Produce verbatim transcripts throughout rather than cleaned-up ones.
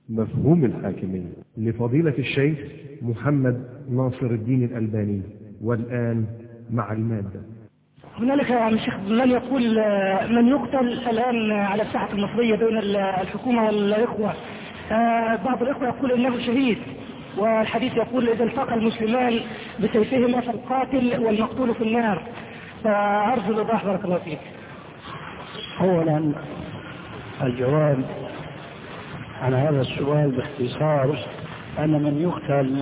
مفهوم الحاكمية لفضيلة الشيخ محمد ناصر الدين الألباني. والآن مع المادة. هنالك يا عم شيخ من يقول من يقتل الآن على الساحة المصرية بين الحكومة والإخوة. بعض الإخوة يقول إنه شهيد، والحديث يقول إذا التقى المسلمان بسيفهما فالقاتل والمقتول في النار. فأرجو الإيضاح بارك الله فيك. أولا الجواب عن هذا السؤال باختصار أن من يقتل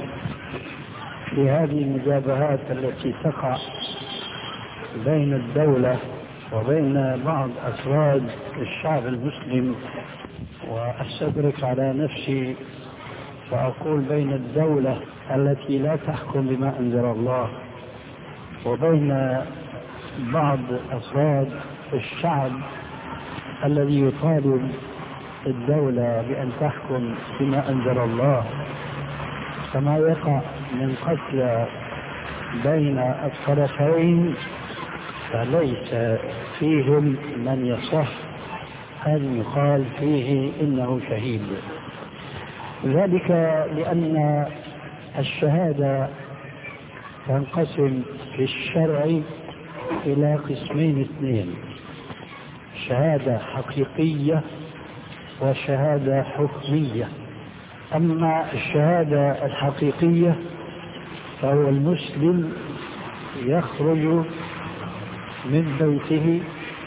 في هذه المجابهات التي تقع بين الدولة وبين بعض أفراد الشعب المسلم، وأستدرك على نفسي فأقول بين الدولة التي لا تحكم بما أنزل الله وبين بعض أفراد الشعب الذي يطالب الدولة بأن تحكم بما أنزل الله، فما يقع من قتل بين الطرفين فليس فيهم من يصح أن يقال فيه إنه شهيد. ذلك لأن الشهادة تنقسم في الشرع إلى قسمين اثنين: شهادة حقيقية وشهادة حكمية. أما الشهادة الحقيقية فهو المسلم يخرج من بيته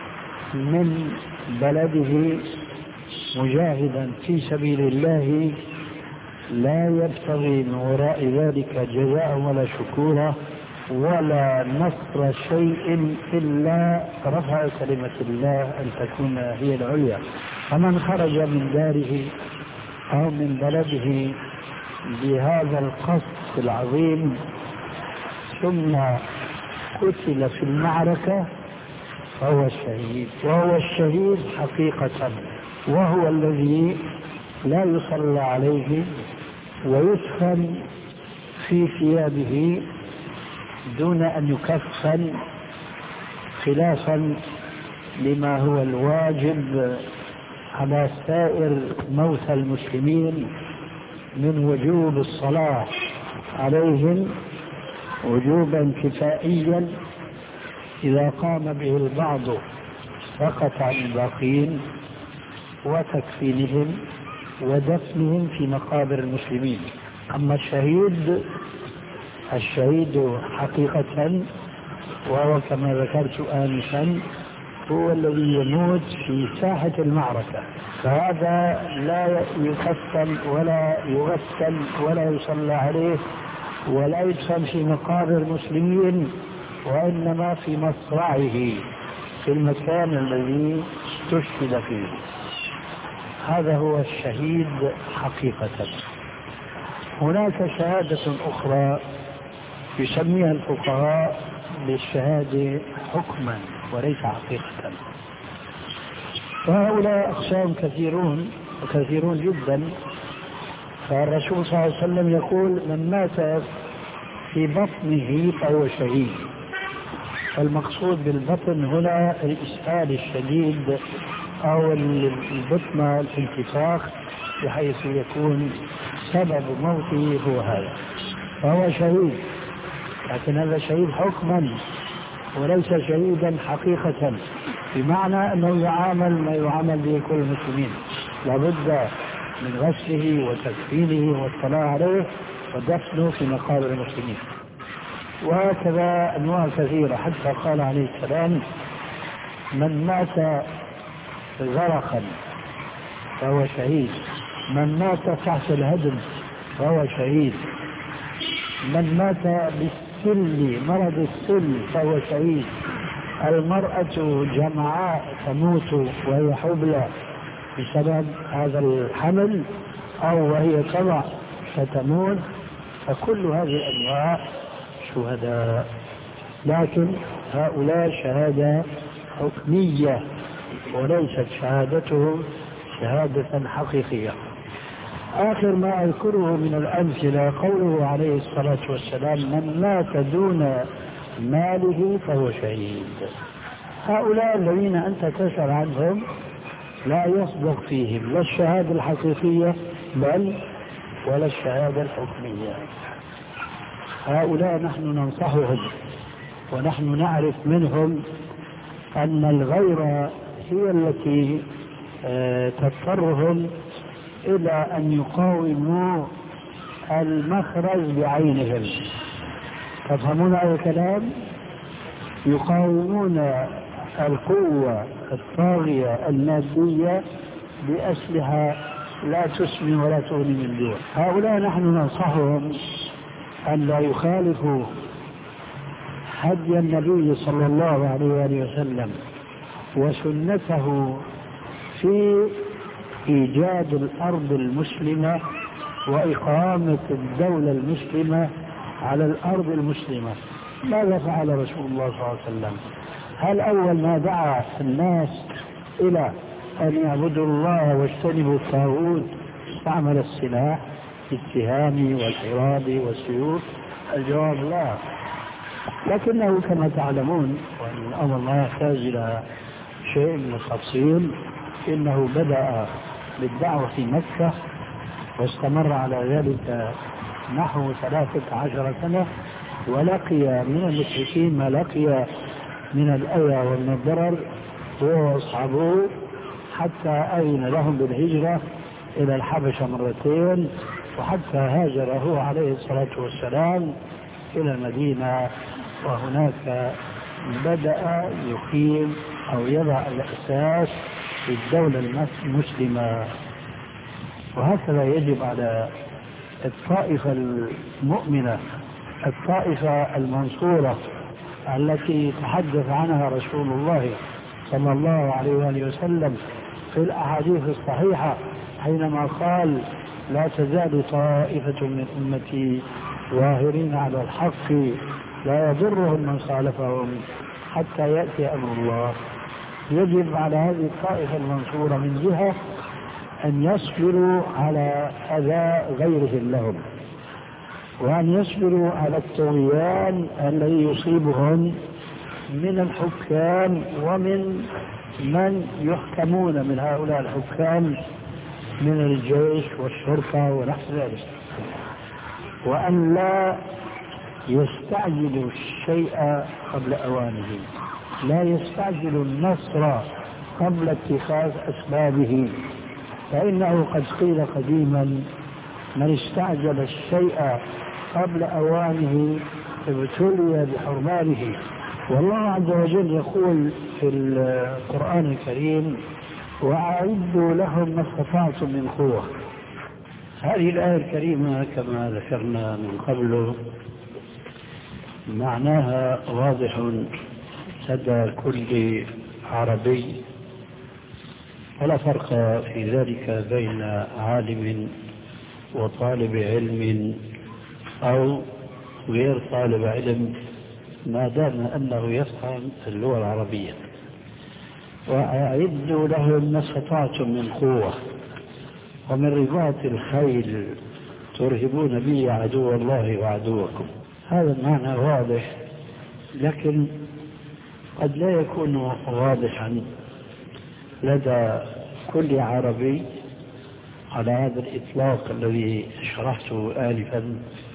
من بلده مجاهدا في سبيل الله، لا يبتغي من وراء ذلك جزاء ولا شكورا ولا نصر شيء إلا رفع كلمة الله أن تكون هي العليا. فمن خرج من داره أو من بلده بهذا القصد العظيم ثم قتل في المعركة فهو الشهيد، وهو الشهيد حقيقة، وهو الذي لا يصلى عليه ويدفن في ثيابه دون أن يكفن، خلافا لما هو الواجب على سائر موتى المسلمين من وجوب الصلاة عليهم وجوبا كفائيا إذا قام به البعض سقط عن الباقين، وتكفينهم ودفنهم في مقابر المسلمين. أما الشهيد الشهيد حقيقة وهو كما ذكرت آنفا هو الذي يموت في ساحة المعركة، فهذا لا يكفن ولا يغسل ولا يصلى عليه ولا يدفن في مقابر المسلمين، وإنما في مصرعه في المكان الذي استشهد فيه. هذا هو الشهيد حقيقة. هناك شهادة أخرى يسميها الفقهاء بالشهادة حكما وليس حقيقة، فهؤلاء أقسام كثيرون وكثيرون جدا. فالرسول صلى الله عليه وسلم يقول من مات في بطنه فهو شهيد. المقصود بالبطن هنا الإسهال الشديد أو البطن الانتفاخ بحيث يكون سبب موته هو هذا، فهو شهيد. لكن هذا شهيد حكما وليس شهيدا حقيقة، بمعنى أنه يعامل ما يعامل به كل المسلمين، لابد من غسله وتكفينه والصلاة عليه ودفنه في مقابر المسلمين. وهكذا أنواع كثيرة، حتى قال عليه السلام من مات غرقا فهو شهيد، من مات تحت الهدم فهو شهيد، من مات بالسل مرض السل فهو شهيد، المرأة جمعاء تموت وهي حبلى بسبب هذا الحمل أو وهي تضع فتموت، فكل هذه الأنواع شهداء. لكن هؤلاء شهادة حكمية وليست شهادتهم شهادة حقيقية. آخر ما أذكره من الأمثلة قوله عليه الصلاة والسلام من مات دون ماله فهو شهيد. هؤلاء الذين أنت تسأل عنهم لا يصدق فيهم لا الشهادة الحقيقية بل ولا الشهادة الحكمية. هؤلاء نحن ننصحهم ونحن نعرف منهم أن الغيرة هي التي تضطرهم إلى أن يقاوموا المخرج بعينهم. تفهمون هذا الكلام؟ يقاومون القوة الطاغية المادية بأسلحة لا تسمي ولا تغني من جوع. هؤلاء نحن ننصحهم أن لا يخالفوا هدي النبي صلى الله عليه وآله وسلم وسنته في إيجاد الأرض المسلمة وإقامة الدولة المسلمة على الأرض المسلمة. ماذا فعل رسول الله صلى الله عليه وسلم؟ هل أول ما دعا الناس إلى أن يعبدوا الله واجتنبوا الطاغوت استعمل السلاح الاتهام والحراب والسيوف؟ الجواب لا. لكنه كما تعلمون، وأن الأمر لا يحتاج إلى شيء من التفصيل، إنه بدأ بالدعوة في مكة واستمر على ذلك نحو ثلاثة عشر سنة، ولقي من المشركين ما لقي من الأذى ومن الضرر هو وأصحابه، حتى أذن لهم بالهجرة إلى الحبشة مرتين، وحتى هاجر هو عليه الصلاة والسلام إلى المدينة، وهناك بدأ يقيم أو يضع الأساس للدولة المسلمة. وهكذا يجب على الطائفة المؤمنة، الطائفة المنصورة التي تحدث عنها رسول الله صلى الله عليه وآله وسلم في الأحاديث الصحيحة حينما قال: لا تزال طائفة من أمتي ظاهرين على الحق لا يضرهم من خالفهم حتى يأتي أمر الله. يجب على هذه الطائفة المنصورة من جهة أن يصبروا على أذى غيرهم لهم، وأن يصبروا على الطغيان الذي يصيبهم من الحكام ومن من يحكمون من هؤلاء الحكام من الجيش والشرطة ونحو ذلك، وأن لا يستعجلوا الشيء قبل أوانه، لا يستعجلوا النصر قبل اتخاذ أسبابه، فإنه قد قيل قديما: من استعجل الشيء قبل أوانه ابتلي بحرمانه. والله عز وجل يقول في القرآن الكريم: وأعدوا لهم ما استطعتم من قوة. هذه الآية الكريمة كما ذكرنا من قبل معناها واضح لدى كل عربي، ولا فرق في ذلك بين عالم وطالب علم أو غير طالب علم ما دام أنه يفهم اللغة العربية. وأعدوا لهم ما استطعتم من قوة ومن رباط الخيل ترهبون به عدو الله وعدوكم. هذا المعنى واضح، لكن قد لا يكون واضحا لدى كل عربي على هذا الإطلاق الذي شرحته آلفا.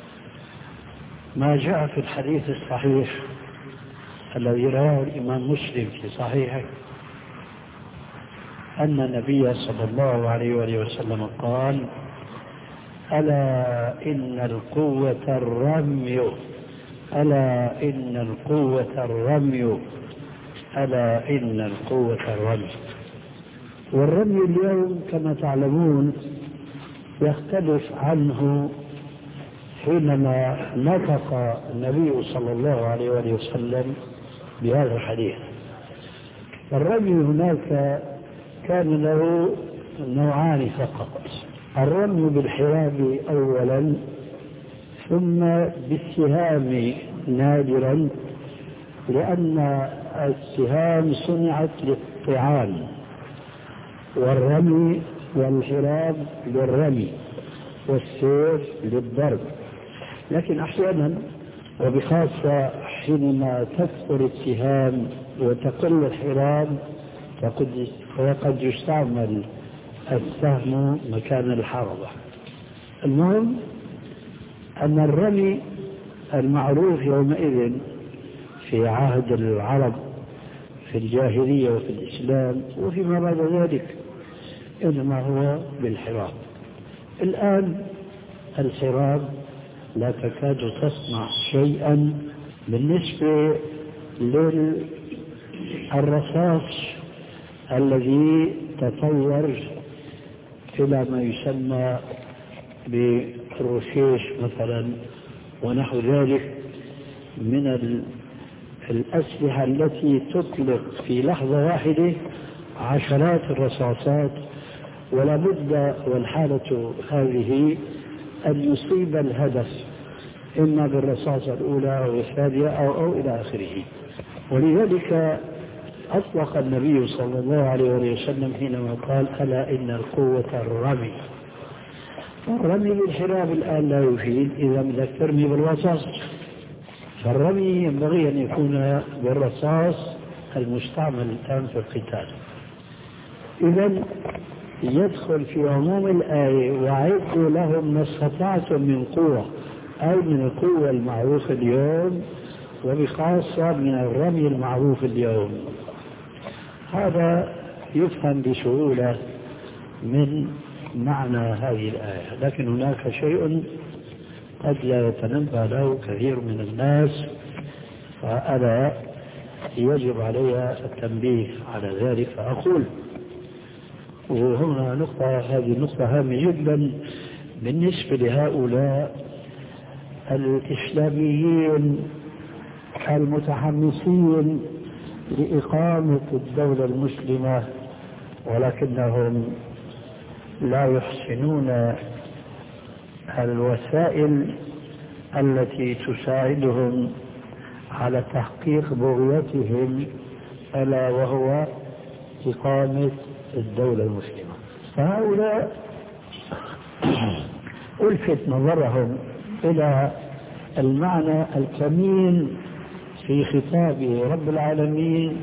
ما جاء في الحديث الصحيح الذي رواه الإمام مسلم في صحيحه أن النبي صلى الله عليه وآله وسلم قال: ألا إن القوة الرمي، ألا إن القوة الرمي، ألا إن القوة الرمي. والرمي اليوم كما تعلمون يختلف عنه حينما نطق النبي صلى الله عليه وآله وسلم بهذا الحديث. الرمي هناك كان له نوعان فقط: الرمي بالحراب أولا، ثم بالسهام نادرا، لأن السهام صنعت للطعام، والرمي والحراب للرمي والسيف للضرب. لكن أحيانا وبخاصة حينما تكثر السهام وتقل الحراب فقد يستعمل السهم مكان الحربة. المهم أن الرمي المعروف يومئذ في عهد العرب في الجاهلية وفي الإسلام وفيما بعد ذلك إنما هو بالحراب. الآن الحراب لا تكاد تصنع شيئا بالنسبة للرصاص الذي تطور إلى ما يسمى بالرشيش مثلا ونحو ذلك من الأسلحة التي تطلق في لحظة واحدة عشرات الرصاصات، ولا بد والحالة هذه أن يصيب الهدف إما بالرصاصة الأولى أو الثانية أو, أو إلى آخره. ولذلك أطلق النبي صلى الله عليه وسلم حينما قال ألا إن القوة الرمي. الرمي بالحراب الآن لا يفيد إذا بدك ترمي بالرصاص، فالرمي ينبغي أن يكون بالرصاص المستعمل الآن في القتال. إذن يدخل في عموم الآية وأعدوا لهم ما استطعتم من قوة، أي من القوة المعروفة اليوم وبخاصة من الرمي المعروف اليوم. هذا يفهم بسهولة من معنى هذه الآية، لكن هناك شيء قد لا يتنبه له كثير من الناس، فأنا يجب علي التنبيه على ذلك. فأقول وهنا نقطة، هذه النقطة هامة جدا بالنسبة لهؤلاء الإسلاميين المتحمسين لإقامة الدولة المسلمة ولكنهم لا يحسنون الوسائل التي تساعدهم على تحقيق بغيتهم، ألا وهو إقامة الدولة المسلمة. فهؤلاء ألفت نظرهم إلى المعنى الكمين في خطاب رب العالمين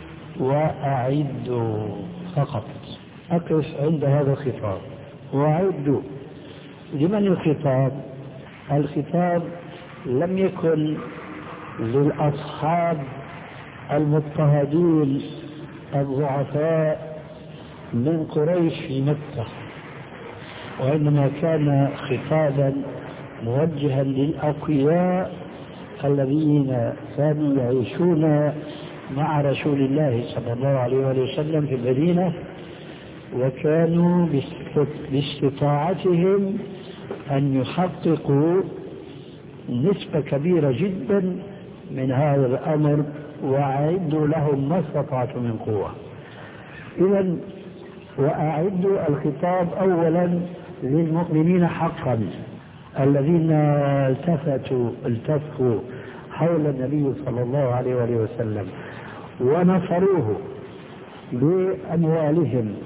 وأعدوا فقط. أقف عند هذا الخطاب وأعدوا. لمن الخطاب؟ الخطاب لم يكن للأصحاب المضطهدين الضعفاء من قريش في مكة، وإنما كان خطابا موجها للأقوياء الذين كانوا يعيشون مع رسول الله صلى الله عليه وسلم في المدينة، وكانوا باستطاعتهم أن يحققوا نسبة كبيرة جدا من هذا الأمر، وأعدوا لهم ما استطعتم من قوة. إذن وأعدوا الخطاب أولا للمؤمنين حقا الذين التفتوا التفوا حول النبي صلى الله عليه وسلم ونصروه بأموالهم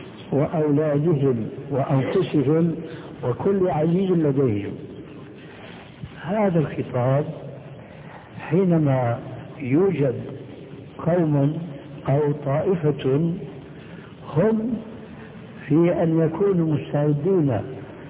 وأولادهم وأنفسهم وكل عزيز لديهم. هذا الخطاب حينما يوجد قوم أو طائفة هم في أن يكونوا مستعدين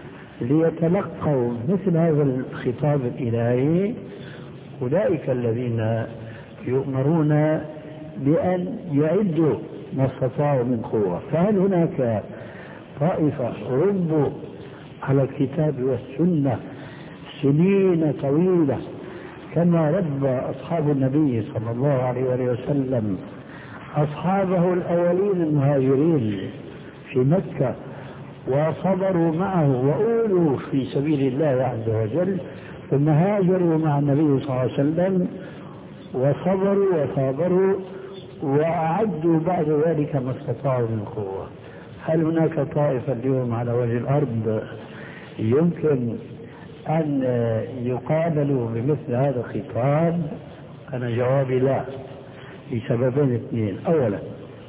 ليتلقوا مثل هذا الخطاب الإلهي، أولئك الذين يؤمرون بأن يعدوا ما استطاعوا من قوة. فهل هناك طائفة ربوا على الكتاب والسنة سنين طويلة كما رب أصحاب النبي صلى الله عليه وسلم أصحابه الأولين المهاجرين في مكة، وصبروا معه وأولوا في سبيل الله عز وجل، ثم هاجروا مع النبي صلى الله عليه وسلم وصبروا وصابروا وأعدوا بعد ذلك ما استطاعوا من قوة؟ هل هناك طائفة اليوم على وجه الأرض يمكن أن يقابلوا بمثل هذا الخطاب؟ أنا جوابي لا، لسببين اثنين. أولا،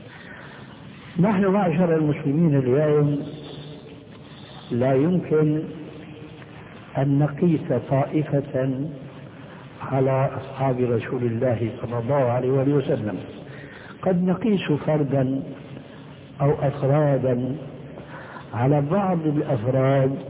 نحن معشر المسلمين اليوم لا يمكن أن نقيس طائفة على أصحاب رسول الله صلى الله عليه وسلم. قد نقيس فردا أو أفرادا على بعض الأفراد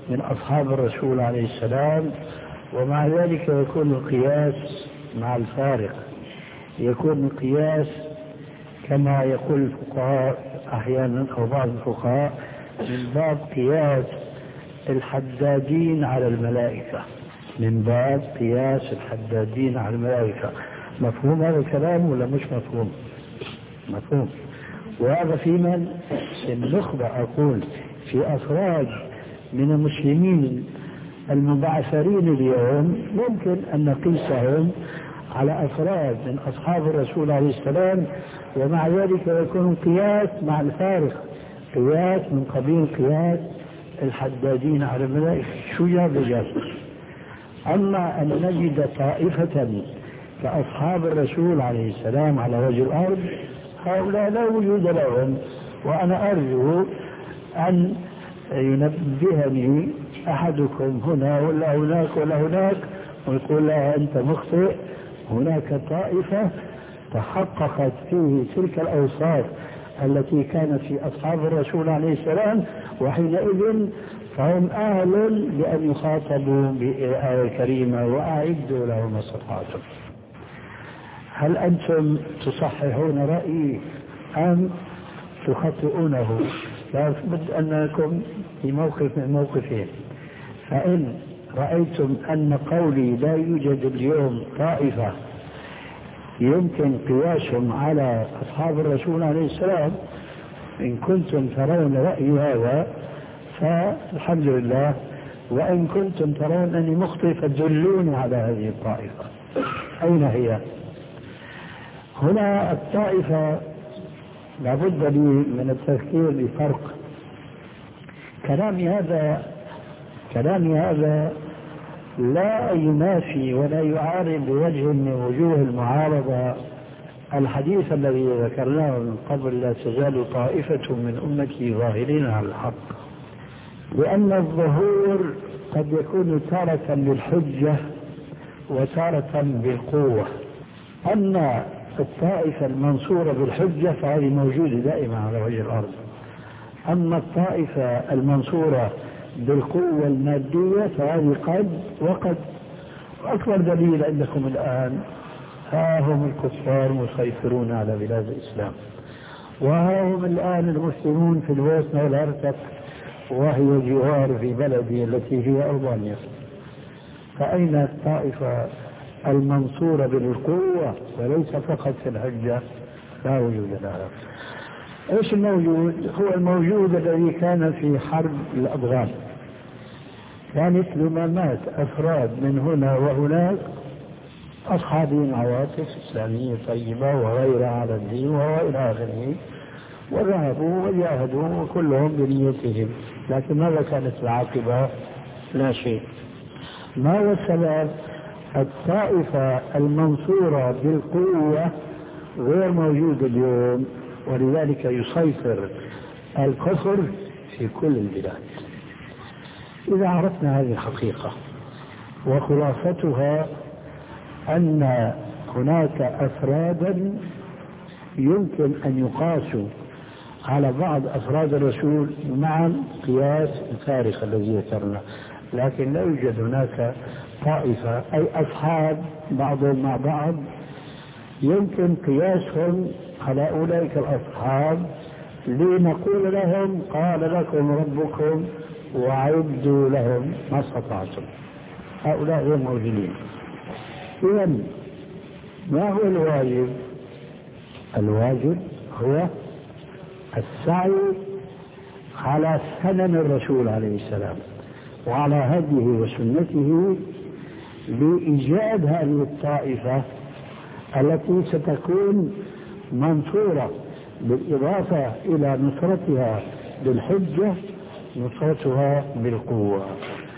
من أصحاب الرسول عليه السلام، ومع ذلك يكون القياس مع الفارق، يكون القياس كما يقول الفقهاء أحيانا أو بعض الفقهاء من باب قياس الحدادين على الملائكة، من باب قياس الحدادين على الملائكة. مفهوم هذا الكلام ولا مش مفهوم؟ مفهوم. وهذا في من النخبة أقول في أفراد من المسلمين المبعثرين اليوم ممكن أن نقيسهم على أفراد من أصحاب الرسول عليه السلام، ومع ذلك يكون قياس مع الفارق، قياس من قبيل قياس الحدادين على الملائكة. شو جاب جاب؟ أما أن نجد طائفة كأصحاب الرسول عليه السلام على وجه الأرض، هؤلاء لا وجود لهم. وأنا أرجو أن ينبهني أحدكم هنا ولا هناك ولا هناك ويقول لا أنت مخطئ، هناك طائفة تحققت فيه تلك الأوصاف التي كانت في أصحاب الرسول عليه السلام، وحينئذ فهم أهل لأن يخاطبوا بالآية الكريمة وأعدوا لهم ما استطعتم. هل أنتم تصححون رأيي أم تخطئونه؟ لا بد أنكم في موقف من الموقفين. فإن رأيتم أن قولي لا يوجد اليوم طائفة يمكن قياسهم على أصحاب الرسول عليه السلام، إن كنتم ترون رأيي هذا فالحمد لله، وإن كنتم ترون أني مخطئ فدلوني على هذه الطائفة. أين هي؟ هنا الطائفة لابد لي من التفكير بفرق. كلامي هذا كلامي هذا لا ينافي ولا يعارض بوجه من وجوه المعارضة الحديث الذي ذكرناه من قبل: لا تزال طائفة من أمتي ظاهرين على الحق. لأن الظهور قد يكون تارة بالحجة وتارة بالقوة. أما الطائفة المنصورة بالحجة فهذه موجودة دائما على وجه الأرض. أما الطائفة المنصورة بالقوة المادية فهذه قد وقد. أكبر دليل عندكم الآن ها هم الكفار مسيطرون على بلاد الإسلام، وها هم الآن المسلمون في البوسنة والهرسك وهي جوار في بلدي التي هي ألبانيا. فأين الطائفة المنصورة بالقوة وليس فقط في الحجة؟ لا وجود لها. ايش الموجود؟ هو الموجود الذي كان في حرب الأفغان. كانت لما مات أفراد من هنا وهناك أصحابين عواطف إسلامية طيبة وغيرها على الدين وإلى آخره، وذهبوا وجاهدوا وكلهم بنيتهم، لكن ماذا كانت العاقبة؟ لا شيء. ما هو السبب؟ الطائفة المنصورة بالقوة غير موجود اليوم، ولذلك يسيطر الكفر في كل البلاد. إذا عرفنا هذه الحقيقة وخلاصتها أن هناك أفرادا يمكن أن يقاسوا على بعض أفراد الرسول مع قياس الفارق الذي ذكرنا، لكن لا يوجد هناك طائفة أي أصحاب بعضهم مع بعض يمكن قياسهم على أولئك الأصحاب لنقول لهم قال لكم ربكم وعدوا لهم ما استطعتم. هؤلاء غير موجودين. إذن ما هو الواجب؟ الواجب هو السعي على سنن الرسول عليه السلام وعلى هديه وسنته لإيجاد هذه الطائفة التي ستكون منصورة، بالإضافة إلى نصرتها بالحجة نصرتها بالقوة.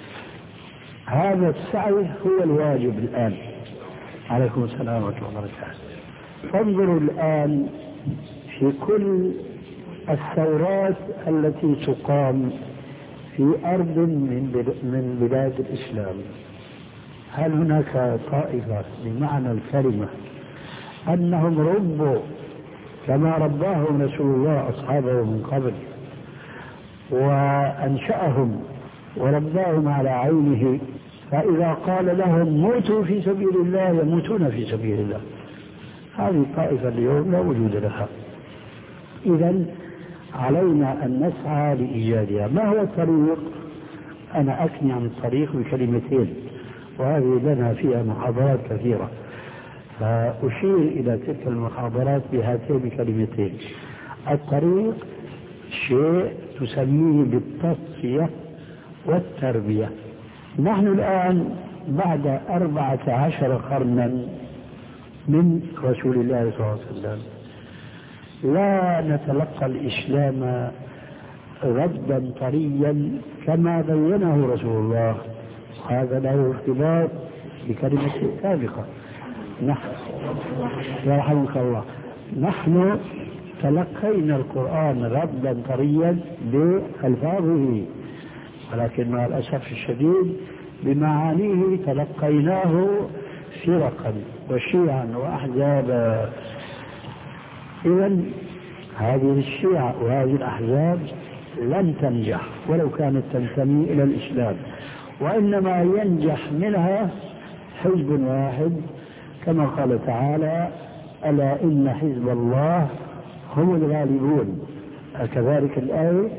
هذا السعي هو الواجب الآن. عليكم السلام ورحمة الله وبركاته. فانظروا الآن في كل الثورات التي تقام في أرض من بلاد الإسلام، هل هناك طائفة بمعنى الكلمة أنهم ربوا كما رباهم رسول الله أصحابه من قبل وأنشأهم ورباهم على عينه، فإذا قال لهم موتوا في سبيل الله يموتون في سبيل الله. هذه الطائفة اليوم لا وجود لها. إذن علينا أن نسعى لإيجادها. ما هو الطريق؟ أنا أكني عن الطريق بكلمتين، وهذه لنا فيها محاضرات كثيرة، فأشير إلى تلك المحاضرات بهاتين الكلمتين. الطريق شيء تسميه بالتصفية والتربية. نحن الآن بعد أربعة عشر قرنا من رسول الله صلى الله عليه وسلم لا نتلقى الإسلام غدا طريا كما بينه رسول الله. هذا له ارتباط بكلمة سابقة. نحن يرحمك الله، نحن تلقينا القرآن غدا طريا بألفاظه، ولكن مع الأسف الشديد بمعانيه تلقيناه فرقا وشيعا وأحزابا. إذن هذه الشيعة وهذه الأحزاب لن تنجح ولو كانت تنتمي إلى الإسلام، وإنما ينجح منها حزب واحد كما قال تعالى: ألا إن حزب الله هم الغالبون. كذلك الآية.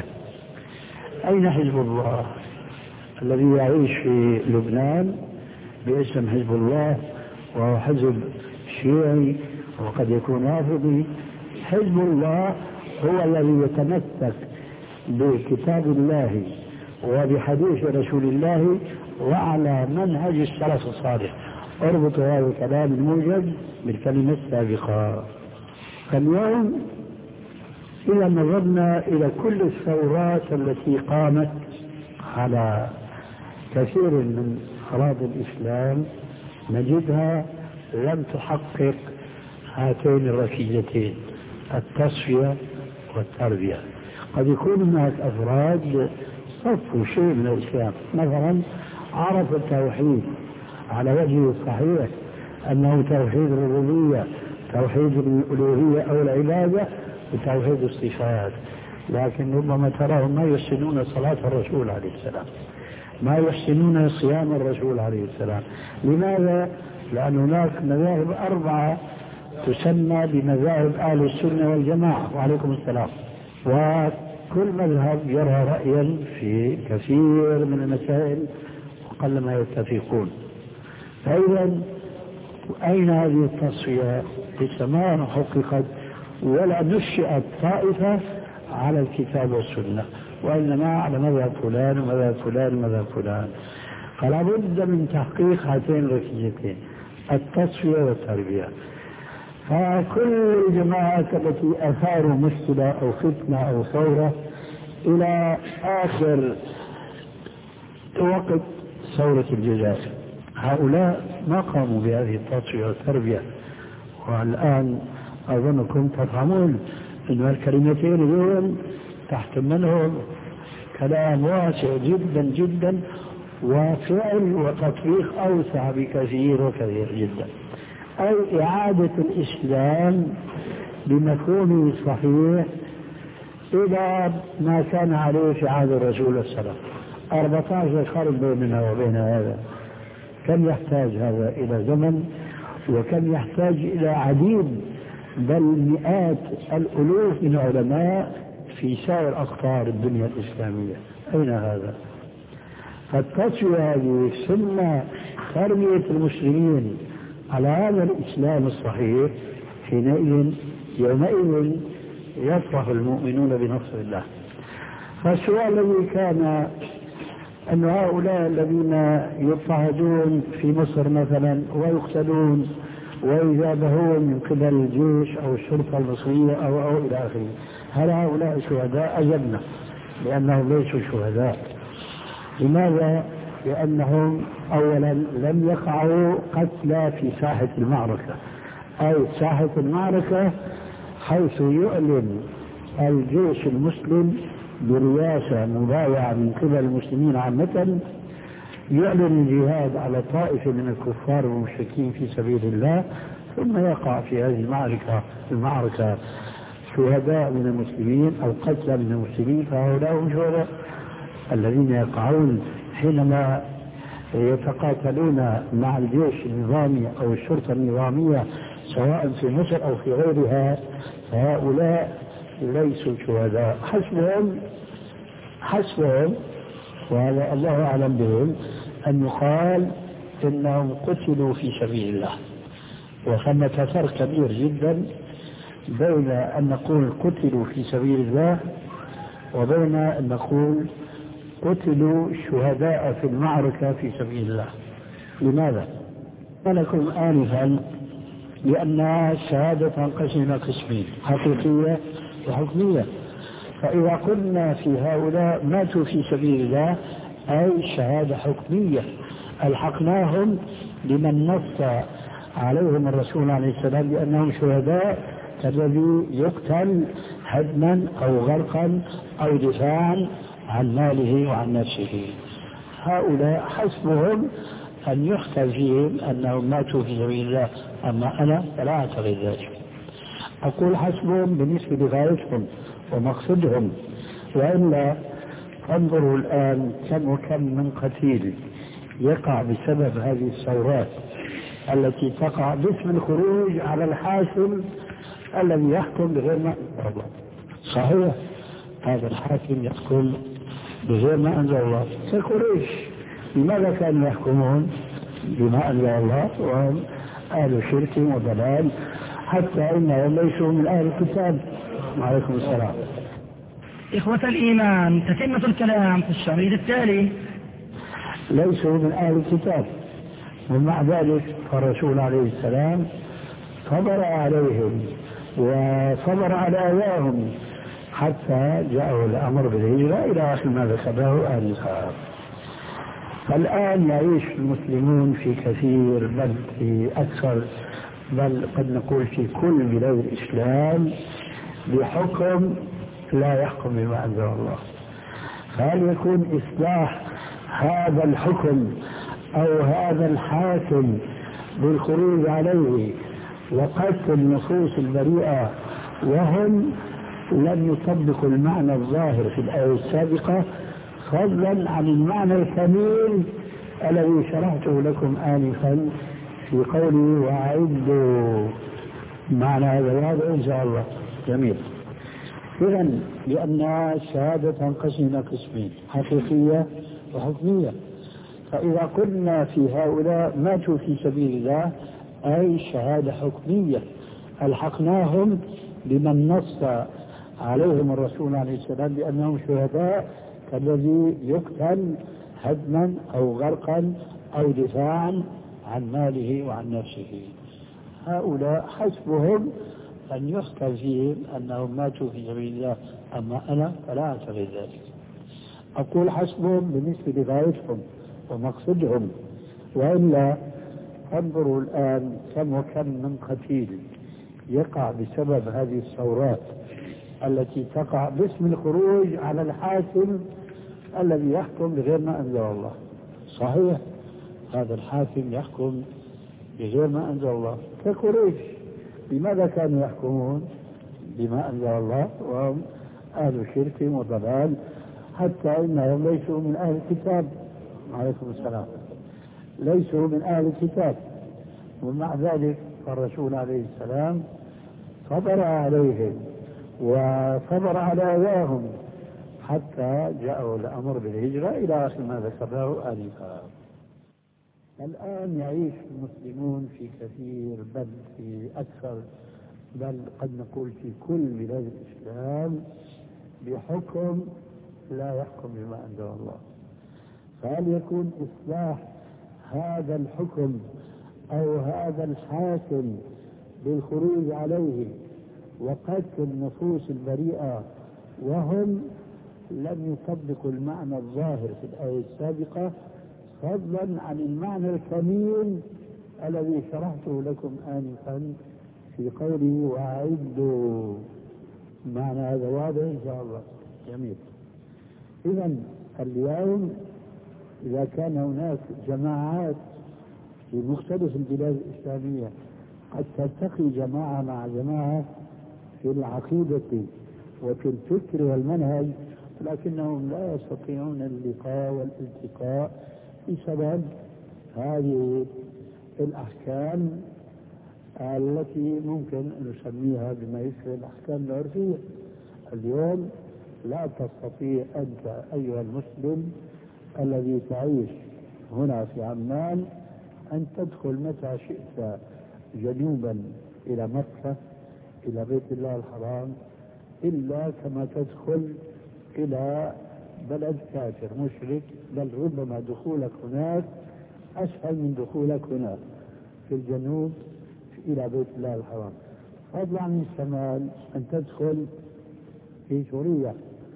أين حزب الله الذي يعيش في لبنان باسم حزب الله، وهو حزب شيعي وقد يكون رافضي؟ حزب الله هو الذي يتمسك بكتاب الله وبحديث رسول الله وعلى منهج السلف الصالح. اربط هذا الكلام الموجب بالكلمة السابقة. فاليوم إذا نظرنا إلى كل الثورات التي قامت على كثير من أراضي الإسلام نجدها لم تحقق هاتين الركيزتين: التصفية والتربية. قد يكون هناك أفراد صفوا شيء من الإسلام، مثلا عرف التوحيد على وجهه الصحيح أنه توحيد الربوبية، توحيد الألوهية أو العبادة، وتوحيد الصفات، لكن ربما تراهم ما يحسنون صلاة الرسول عليه السلام، ما يحسنون صيام الرسول عليه السلام. لماذا؟ لأن هناك مذاهب أربعة تسمى بمذاهب أهل السنة والجماعة، وعليكم السلام، وكل مذهب يرى رأيا في كثير من المسائل وقلما يتفقون. فإذا أين هذه التصفية؟ لسه ما حققت ولا نشأت طائفة على الكتاب والسنة، وإنما على مذهب فلان ومذهب فلان ومذهب فلان. فلا بد من تحقيق هاتين الركيزتين: التصفية والتربية. فكل الجماعات التي أثاروا مشكلة أو فتنة أو ثورة إلى آخر وقت ثورة الجزائر، هؤلاء ما قاموا بهذه التصفية والتربية. والآن أظنكم تفهمون أن الكلمتين اليوم تحتملهم كلام واسع جدا جدا، وفعل وتطبيق أوسع بكثير وكثير جدا. أي إعادة الإسلام بمفهومه الصحيح إلى ما كان عليه في عهد الرسول السلام. أربعة عشر قرن بيننا وبين هذا، كم يحتاج هذا إلى زمن، وكم يحتاج إلى عديد بل مئات الألوف من علماء في سائر أقطار الدنيا الإسلامية. أين هذا؟ فالتصفية هذه ثم تربية المسلمين على هذا الإسلام الصحيح، حينئذ يومئذ يفرح المؤمنون بنصر الله. فالسؤال الذي كان أن هؤلاء الذين يضطهدون في مصر مثلا ويقتلون ويذابحون من قبل الجيش أو الشرطة المصرية أو أو إلى آخره، هل هؤلاء شهداء؟ أجبنا لأنهم ليسوا شهداء. لماذا؟ لأنهم أولا لم يقعوا قتلى في ساحة المعركة، أي ساحة المعركة حيث يعلن الجيش المسلم برياسة مبايعة من قبل المسلمين عامة، يعلن الجهاد على طائفة من الكفار والمشركين في سبيل الله، ثم يقع في هذه المعركة المعركة شهداء من المسلمين أو قتلى من المسلمين، فهؤلاء هم شهداء. الذين يقعون حينما يتقاتلون مع الجيش النظامي أو الشرطة النظامية سواء في مصر أو في غيرها، فهؤلاء ليسوا شهداء، حسبهم حسبهم وهذا الله أعلم بهم أن يقال إنهم قتلوا في سبيل الله. وثمة فرق كبير جدا بين أن نقول قتلوا في سبيل الله وبين أن نقول قتلوا شهداء في المعركة في سبيل الله. لماذا؟ لكم آنفا لأنها شهادة تنقسم قسمين، حقيقية وحكمية. فإذا قلنا في هؤلاء ماتوا في سبيل الله أي شهادة حكمية ألحقناهم بمن نص عليهم الرسول عليه السلام بأنهم شهداء كالذي يقتل هدما أو غرقا أو دفاعا عن ماله وعن نفسه. هؤلاء حسبهم أن يحكى فيهم أنهم ماتوا في سبيل الله، أما أنا فلا أعتقد ذلك. أقول حسبهم بالنسبة لغايتهم ومقصدهم، وإلا انظروا الآن كم وكم من قتيل يقع بسبب هذه الثورات التي تقع باسم الخروج على الحاكم الذي يحكم بغير ما أنزل الله. صحيح هذا الحاكم يحكم بغير ما أنزل الله كقريش. لماذا كانوا يحكمون بما أنزل الله وهم أهل شرك وضلال، حتى إنهم ليسوا من أهل الكتاب. وعليكم السلام. إخوة الإيمان، تتمة الكلام في الشريط التالي. ليسوا من أهل الكتاب، ومع ذلك الرسول عليه السلام صبر عليهم وصبر على أذاهم حتى جاءوا الأمر بالهجرة إلى آخر ما ذكره آنفا. الآن يعيش المسلمون في كثير بل في أكثر بل قد نقول في كل بلاد الإسلام بحكم لا يحكم بما أنزل الله. فهل يكون إصلاح هذا الحكم أو هذا الحاكم بالخروج عليه وقتل النصوص البريئة وهم لم يطبقوا المعنى الظاهر في الآية السابقة، فضلا عن المعنى الكميل الذي شرحته لكم آنفا في قوله وأعدوا؟ معنى هذا واضح إن شاء الله. جميل. إذن لأن الشهادة تنقسم قسمين، حقيقية وحكمية. فإذا قلنا في هؤلاء ماتوا في سبيل الله أي شهادة حكمية ألحقناهم بمن نص عليهم الرسول عليه السلام بأنهم شهداء كالذي يقتل هدما أو غرقا أو دفاعا عن ماله وعن نفسه. هؤلاء حسبهم أن يحكى فيهم أنهم ماتوا في سبيل الله، أما أنا فلا أعتقد ذلك. أقول حسبهم بالنسبة لغايتهم ومقصدهم، وإلا انظروا الآن كم وكم من قتيل يقع بسبب هذه الثورات التي تقع باسم الخروج على الحاكم الذي يحكم بغير ما أنزل الله. صحيح هذا الحاكم يحكم بغير ما أنزل الله كقريش. لماذا كانوا يحكمون بما أنزل الله وهم أهل شرك وضلال، حتى إنهم ليسوا من أهل الكتاب. عليكم السلام. ليسوا من أهل الكتاب، ومع ذلك الرسول عليه السلام صبر عليهم وصبر على أذاهم حتى جاءوا الأمر بالهجرة إلى آخر ما ذكره آنفا. الآن يعيش المسلمون في كثير بل في أكثر بل قد نقول في كل بلاد الإسلام بحكم لا يحكم بما أنزل الله. فهل يكون إصلاح هذا الحكم أو هذا الحاكم بالخروج عليه وقتل النصوص البريئة وهم لم يطبقوا المعنى الظاهر في الآية السابقة، فضلا عن المعنى الكميل الذي شرحته لكم آنفا في قوله وأعدوا؟ معنى هذا واضح إن شاء الله. جميل. إذن اليوم إذا كان هناك جماعات في مختلف البلاد الإسلامية قد تلتقي جماعة مع جماعة في العقيدة وفي الفكر والمنهج لكنهم لا يستطيعون اللقاء والالتقاء بسبب هذه الأحكام التي ممكن أن نسميها بما يشبه الأحكام العرفية. اليوم لا تستطيع أنت أيها المسلم الذي تعيش هنا في عمان أن تدخل متى شئت جنوبا إلى مكة إلى بيت الله الحرام إلا كما تدخل إلى بلد كافر مشرك، بل ربما دخولك هناك أسهل من دخولك هنا في الجنوب إلى بيت الله الحرام، فضلا عن الشمال أن تدخل في سوريا.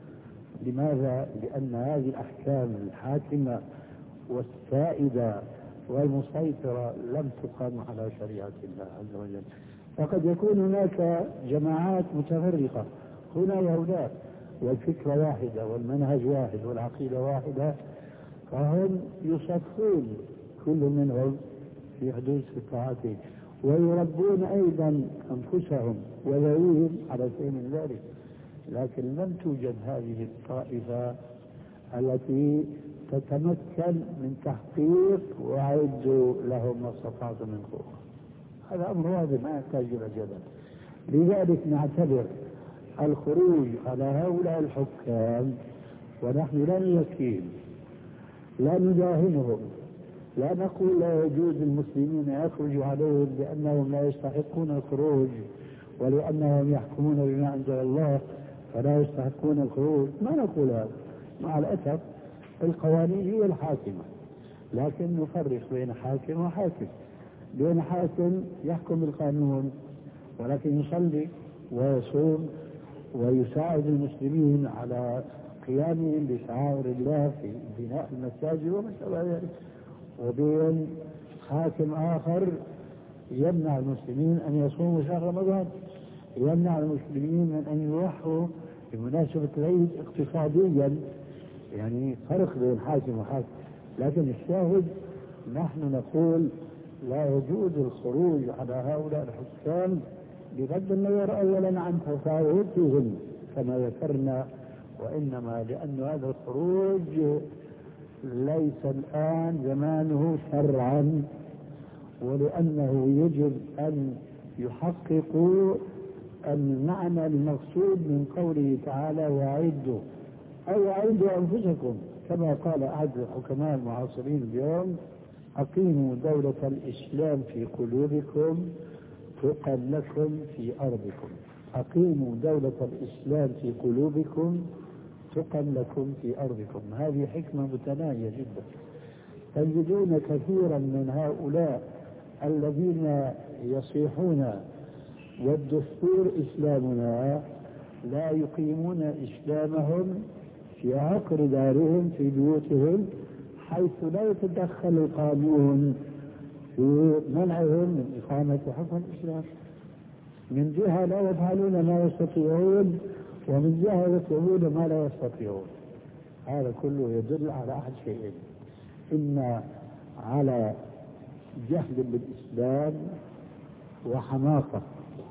لماذا؟ لأن هذه الأحكام الحاكمة والسائدة والمسيطرة لم تقم على شريعة الله عز وجل. فقد يكون هناك جماعات متفرقة هنا وهناك والفكرة واحدة والمنهج واحد والعقيدة واحدة، فهم يصفون كل منهم في حدود استطاعته ويربون أيضا أنفسهم وذويهم على شيء من ذلك. لكن لم توجد هذه الطائفة التي تتمكن من تحقيق وأعدوا لهم ما استطعتم من قوة. هذا أمر واضح ما يحتاج إلى جدل. لذلك نعتبر الخروج على هؤلاء الحكام ونحن لا نزكيهم لا نداهنهم، لا نقول لا يجوز للمسلمين يخرجوا عليهم لأنهم لا يستحقون الخروج ولأنهم يحكمون بما أنزل الله فلا يستحقون الخروج، ما نقول هذا. مع الأسف القوانين هي الحاكمة، لكن نفرق بين حاكم وحاكم. بين حاكم يحكم القانون ولكن يصلي ويصوم ويساعد المسلمين على قيامهم بشعائر الله في بناء المساجد وما شابه ذلك، وبين حاكم آخر يمنع المسلمين أن يصوموا شهر رمضان، يمنع المسلمين من أن يوحوا بمناسبة العيد اقتصاديا. يعني فرق بين حاكم وحاكم. لكن الشاهد نحن نقول لا يجوز الخروج على هؤلاء الحكام بغض النظر أولا عن تفاوتهم كما ذكرنا، وإنما لأن هذا الخروج ليس الآن زمانه شرعا، ولأنه يجب أن يحققوا المعنى المقصود من قوله تعالى وأعدوا، أو أعدوا أنفسكم كما قال أحد الحكماء المعاصرين اليوم: أقيموا دولة الإسلام في قلوبكم تقم لكم في أرضكم. أقيموا دولة الإسلام في قلوبكم تقم لكم في أرضكم. هذه حكمة متناهية جدا. تجدون كثيرا من هؤلاء الذين يصيحون والدستور إسلامنا لا يقيمون إسلامهم في عقر دارهم في بيوتهم، حيث لا يتدخل القانون في منعهم من إقامة حكم الإسلام. من جهة لا يفعلون ما يستطيعون، ومن جهة يفعلون ما لا يستطيعون. هذا كله يدل على أحد شيئين: إما على جهل بالإسلام وحماقة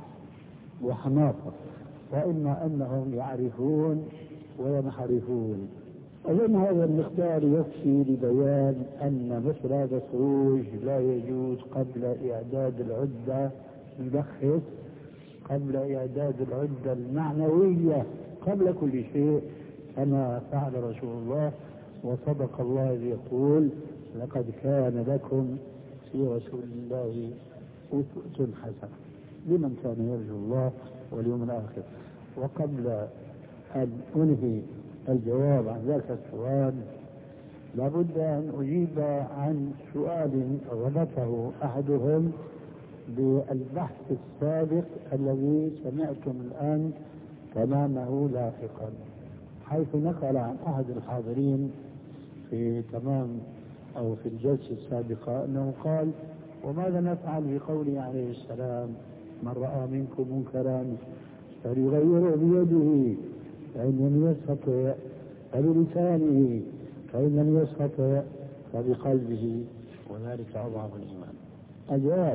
وحماقة وإما أنهم يعرفون وينحرفون. أظن هذا المقدار يكفي لبيان أن مثل هذا الخروج لا يجوز قبل إعداد العدة، نلخص، قبل إعداد العدة المعنوية قبل كل شيء، كما فعل رسول الله. وصدق الله الذي يقول: لقد كان لكم في رسول الله أسوة حسنة لمن كان يرجو الله واليوم الآخر. وقبل أن أنهي الجواب عن ذلك السؤال لابد أن أجيب عن سؤال ربطه أحدهم بالبحث السابق الذي سمعتم الآن تمامه لاحقا، حيث نقل عن أحد الحاضرين في تمام أو في الجلسة السابقة أنه قال: وماذا نفعل بقوله عليه السلام: من رأى منكم منكرا فليغيره بيده، فإن لم يستطع فبلسانه، فإن لم يستطع فبقلبه، وذلك أضعف الإيمان. الجواب: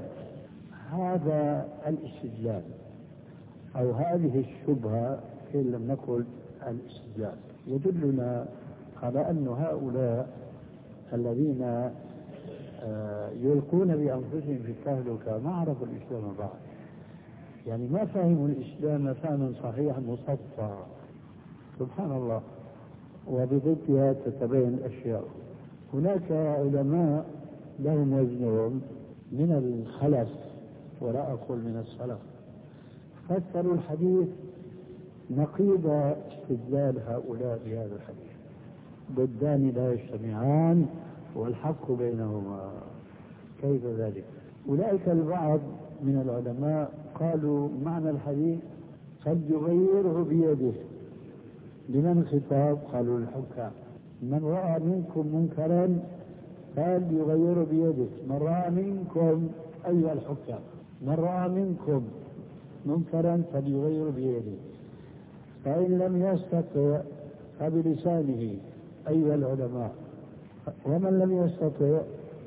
هذا الاستدلال أو هذه الشبهة إن لم نقل الاستدلال يدلنا على أن هؤلاء الذين يلقون بأنفسهم في التهلكة ما عرفوا الإسلام بعد، يعني ما فهموا الإسلام فهما صحيحا مسطعا، سبحان الله، وبضدها تتبين الأشياء. هناك علماء لهم وزنهم من الخلف ولا أقول من السلف، فسروا الحديث نقيض استدلال هؤلاء بهذا الحديث، ضدان لا يجتمعان والحق بينهما. كيف ذلك؟ أولئك البعض من العلماء قالوا معنى الحديث قد يغيره بيده. لمن الخطاب؟ قالوا للحكام. من رأى منكم منكرا فليغيره بيده. من رأى منكم أيها الحكام من رأى منكم منكرا فليغيره بيده، فإن لم يستطع فبلسانه أيها العلماء، ومن لم يستطع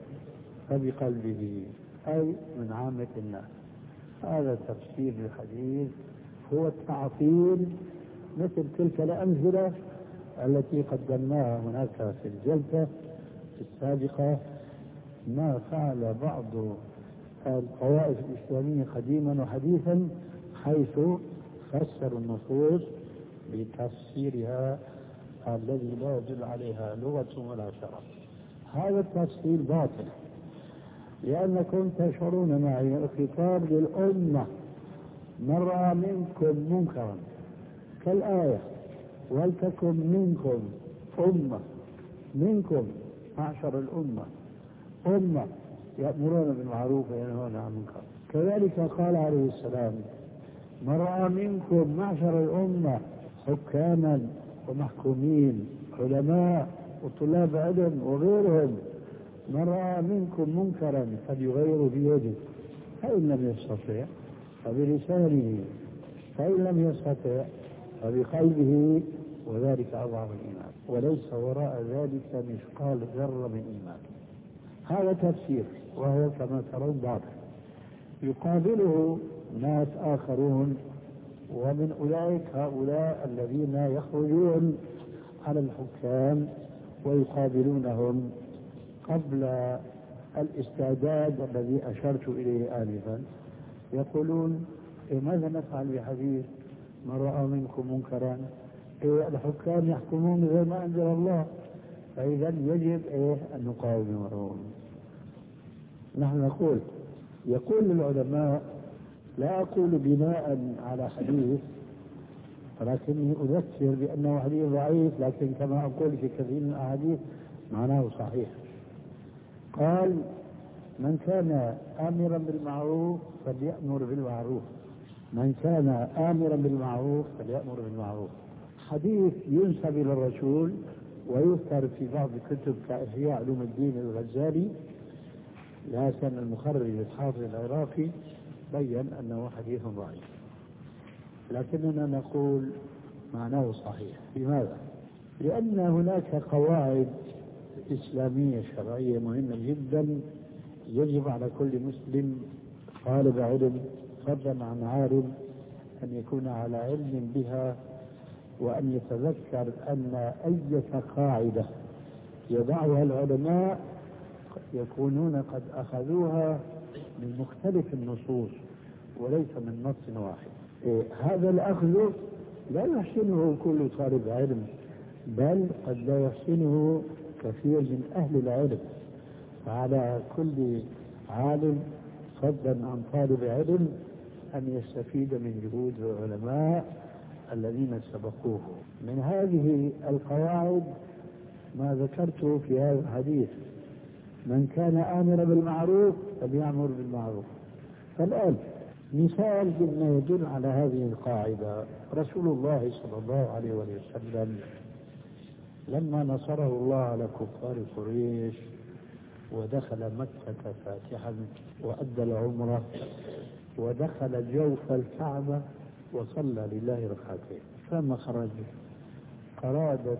فبقلبه، أي من عامة الناس. هذا تفسير الحديث، هو التعطيل مثل تلك الأمثلة التي قدمناها هناك في الجلسة السابقة، ما فعل بعض الطوائف الإسلامية قديما وحديثا، حيث فسروا النصوص بتفسيرها الذي لا يدل عليها لغة ولا شرع. هذا التفسير باطل، لأنكم تشعرون معي الخطاب للأمة. من رأى منكم منكرا كالآية ولتكن منكم أمة، منكم معشر الأمة، أمة يأمرون بالمعروف وينهون عن المنكر. كذلك قال عليه السلام من رأى منكم معشر الأمة حكاما ومحكومين، علماء وطلاب علم وغيرهم، من رأى منكم منكرا فليغيره بيده، فإن لم يستطع فبلسانه، فإن لم يستطع فبقلبه، وذلك أضعف الإيمان، وليس وراء ذلك مثقال ذرة من إيمان. هذا تفسير، وهو كما ترون باطل. يقابله ناس آخرون، ومن أولئك هؤلاء الذين يخرجون على الحكام ويقابلونهم قبل الاستعداد الذي أشرت إليه آنفا. يقولون إيه ماذا نفعل بحديث من رأى منكم منكرا؟ إيه الحكام يحكمون غير ما أنزل الله، فإذا يجب إيه أن نقاومهم. نحن نقول يقول العلماء، لا أقول بناء على حديث، ولكني أذكر بأنه حديث ضعيف، لكن كما أقول في كثير من الأحاديث معناه صحيح. قال من كان آمرا بالمعروف فليأمر بالمعروف، من كان آمرا بالمعروف فليأمر بالمعروف. حديث ينسب إلى الرسول ويذكر في بعض الكتب كإحياء علوم الدين الغزالي، لكن المخرج الحافظ العراقي بين أنه حديث ضعيف، لكننا نقول معناه صحيح. لماذا؟ لأن هناك قواعد إسلامية شرعية مهمة جدا، يجب على كل مسلم طالب علم فضلا عن عالم أن يكون على علم بها، وأن يتذكر أن أي قاعدة يضعها العلماء يكونون قد أخذوها من مختلف النصوص وليس من نص واحد. إيه هذا الأخذ لا يحسنه كل طالب علم، بل قد لا يحسنه كثير من أهل العلم. فعلى كل عالم فضلا عن طالب علم أن يستفيد من جهود العلماء الذين سبقوه. من هذه القواعد ما ذكرته في هذا الحديث، من كان آمرا بالمعروف فليأمر بالمعروف. فالآن مثال مما يدل على هذه القاعدة، رسول الله صلى الله عليه وسلم لما نصره الله على كفار قريش ودخل مكة فاتحا وأدى العمرة ودخل جوف الكعبة وصلى لله ركعتين، فلما خرج أرادت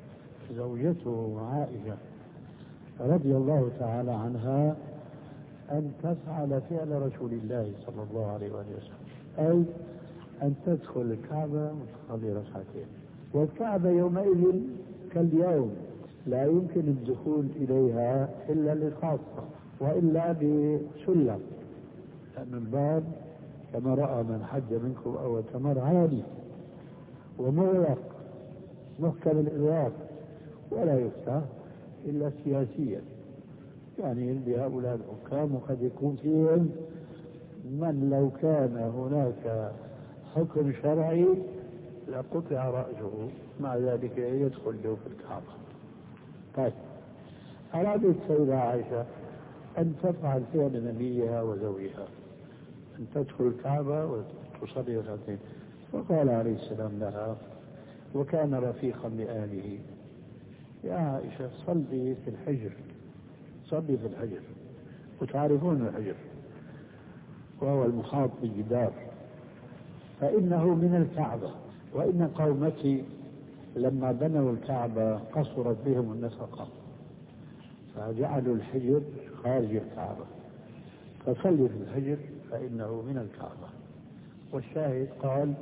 زوجته عائشة رضي الله تعالى عنها أن تفعل فعل رسول الله صلى الله عليه وسلم، أي أن تدخل الكعبة وتصلي ركعتين. والكعبة يومئذ كاليوم لا يمكن الدخول إليها إلا لخاصة وإلا بسلم، لأن الباب كما رأى من حج منكم أو اعتمر عالي ومغلق محكم الإغلاق ولا يفتح إلا سياسيا، يعني لهؤلاء الحكام، وقد يكون فيهم من لو كان هناك حكم شرعي لقطع رأسه، مع ذلك يدخل له في الكعبة. طيب، أرادت السيدة عائشة أن تفعل فعل نبيها وزوجها، أن تدخل الكعبة وتصلي ركعتين، فقال عليه السلام لها وكان رفيقا بآله: يا عائشة صلي في الحجر، صلي في الحجر، وتعرفون الحجر وهو المحاط بالجدار، فإنه من الكعبة، وإن قومتي لما بنوا الكعبة قصرت بهم النفقة فجعلوا الحجر خارج الكعبة، فصلي في الحجر فإنه من الكعبة. والشاهد قال: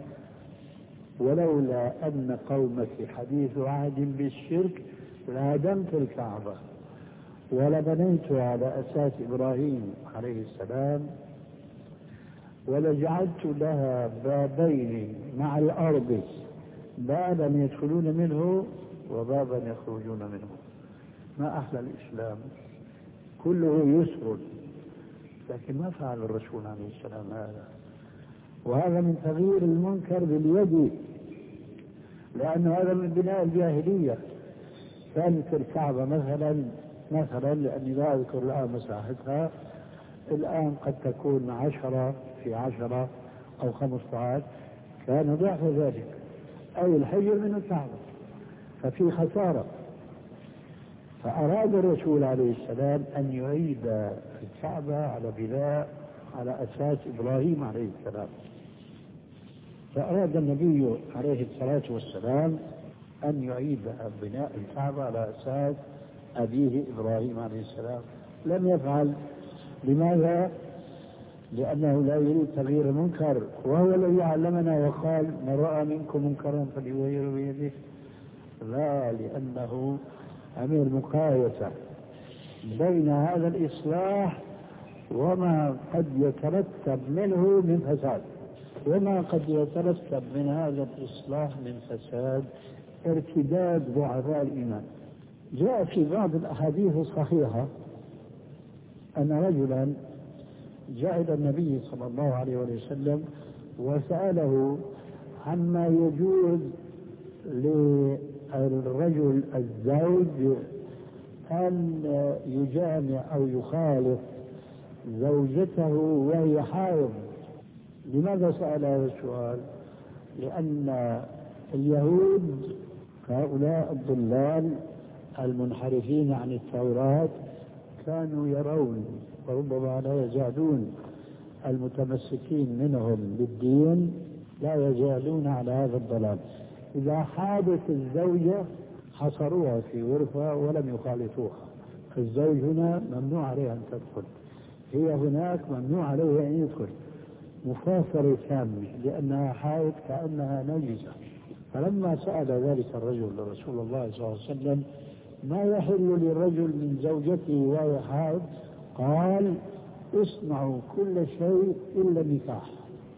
ولولا أن قومك حديث عهد بالشرك لهدمت الكعبة ولبنيت على أساس إبراهيم عليه السلام ولجعلت لها بابين مع الأرض، بابا يدخلون منه وبابا يخرجون منه. ما أحلى الإسلام، كله يسر، لكن ما فعل الرسول عليه السلام هذا، وهذا من تغيير المنكر باليد، لأن هذا من بناء الجاهلية. كانت الكعبة مثلا مثلا لأني لا أذكر الآن مساحتها، الآن قد تكون عشرة في عشرة أو خمسة عشر، كان ضعف ذلك، أو الحجر من الكعبة، ففي خسارة. فأراد الرسول عليه السلام أن يعيد الكعبة على بناء على أساس إبراهيم عليه السلام، فأراد النبي عليه الصلاة والسلام أن يعيد بناء الكعبة على أساس أبيه إبراهيم عليه السلام، لم يفعل. لماذا؟ لأنه لا يريد تغيير المنكر، وهو الذي علمنا وقال: من رأى منكم منكرا فليغيره بيده. لا، لأنه عمل مقايسة بين هذا الإصلاح وما قد يترتب منه من فساد، وما قد يترتب من هذا الإصلاح من فساد ارتداد ضعفاء الإيمان. جاء في بعض الأحاديث الصحيحة أن رجلا جاء إلى النبي صلى الله عليه وسلم وسأله عما يجوز للرجل الزوج أن يجامع أو يخالف زوجته وهي حائض. لماذا سأل هذا السؤال؟ لأن اليهود هؤلاء الضلال المنحرفين عن التوراة كانوا يرون، وربما لا يزالون المتمسكين منهم بالدين لا يزالون على هذا الضلال. إذا حادت الزوجة حصروها في غرفة ولم يخالطوها. الزوج هنا ممنوع عليه أن تدخل، هي هناك ممنوع عليه أن يدخل، مفاصلة تامة، لأنها حائض كأنها نجسة. فلما سأل ذلك الرجل لرسول الله صلى الله عليه وسلم ما يحل للرجل من زوجته وهي حائض، قال: اصنعوا كل شيء إلا النكاح،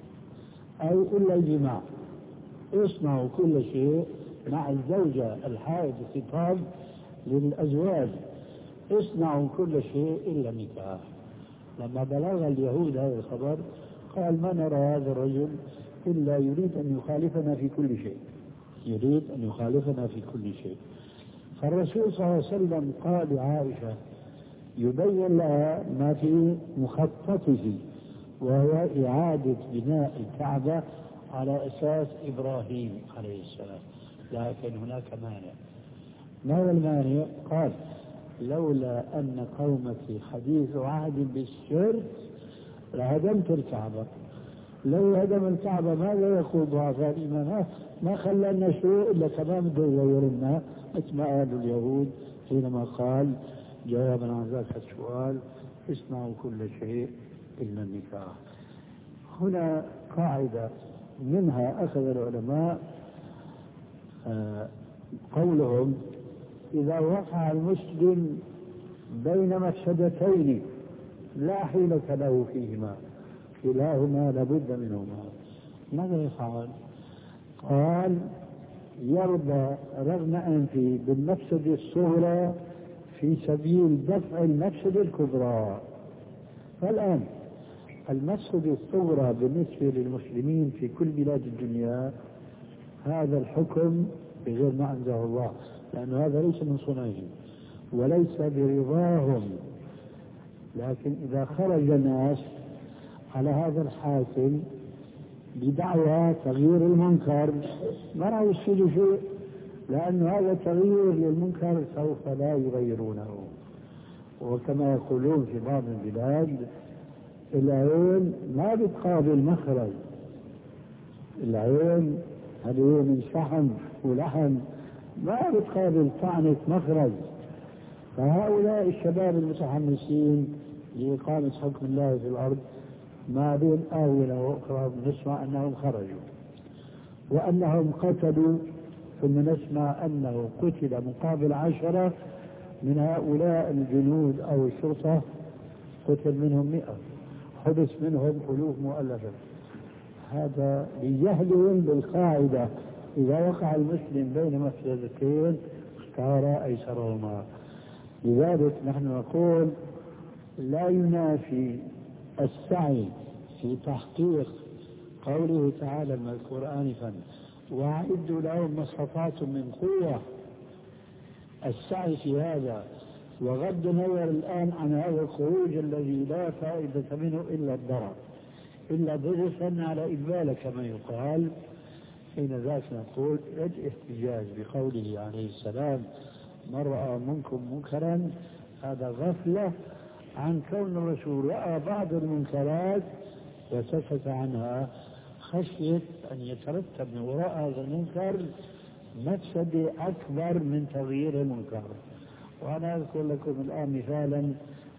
أو إلا الجماع. اصنعوا كل شيء مع الزوجة الحائض، خطاب للأزواج، اصنعوا كل شيء إلا النكاح. لما بلغ اليهود هذا الخبر قال: ما نرى هذا الرجل إلا يريد أن يخالفنا في كل شيء، يريد أن يخالفنا في كل شيء. فالرسول صلى الله عليه وسلم قال لعائشة يبين لها ما في مخططه، وهو إعادة بناء الكعبة على أساس إبراهيم عليه السلام، لكن هناك مانع. ما هو المانع؟ قال: لولا أن قومك حديث عهد بالشرك لهدمت الكعبة. لو هدم الكعبة ماذا يقول ضعفاء الإيمان؟ ما خلى شيء إلا تمام يغيرنا، مثل ما قالوا اليهود حينما قال جوابا عن ذلك السؤال: اصنعوا كل شيء إلا النكاح. هنا قاعدة منها أخذ العلماء آه قولهم إذا وقع المسلم بين مفسدتين لا حيلة له فيهما كلاهما لابد منهما، ماذا يفعل؟ قال يرضى رغم أنفه بالمفسدة الصغرى في سبيل دفع المفسدة الكبرى. فالآن المفسدة الصغرى بالنسبة للمسلمين في كل بلاد الدنيا هذا الحكم بغير ما أنزله الله، لأن هذا ليس من صنعهم وليس برضاهم. لكن إذا خرج الناس على هذا الحاكم بدعوى تغيير المنكر ما راح يصير شيء، لأن هذا تغيير للمنكر سوف لا يغيرونه. وكما يقولون في بعض البلاد العين ما بتقابل مخرج، العين هذه من شحم ولحم ما بتقابل طعنة مخرج. فهؤلاء الشباب المتحمسين لإقامة حكم الله في الأرض ما بين آونة وأخرى نسمع أنهم خرجوا وأنهم قتلوا، ثم نسمع أنه قتل مقابل عشرة من هؤلاء الجنود أو الشرطة، قتل منهم مئة، حبس منهم ألوف مؤلفة. هذا لجهلهم بالقاعدة إذا وقع المسلم بين مفسدتين اختار أيسرهما. لذلك نحن نقول لا ينافي السعي في تحقيق قوله تعالى المذكور آنفا وأعدوا لهم ما استطعتم من قوة، السعي في هذا وغض النظر الآن عن هذا الخروج الذي لا فائدة منه إلا الضرر إلا ضرسا على إقبال كما يقال. حين ذاك نقول الاحتجاج بقوله عليه السلام من رأى منكم منكرا هذا غفلة عن كون الرسول رأى بعض المنكرات وسكت عنها خشية أن يترتب من وراء هذا المنكر مفسدة أكبر من تغيير المنكر. وأنا أذكر لكم الآن مثالا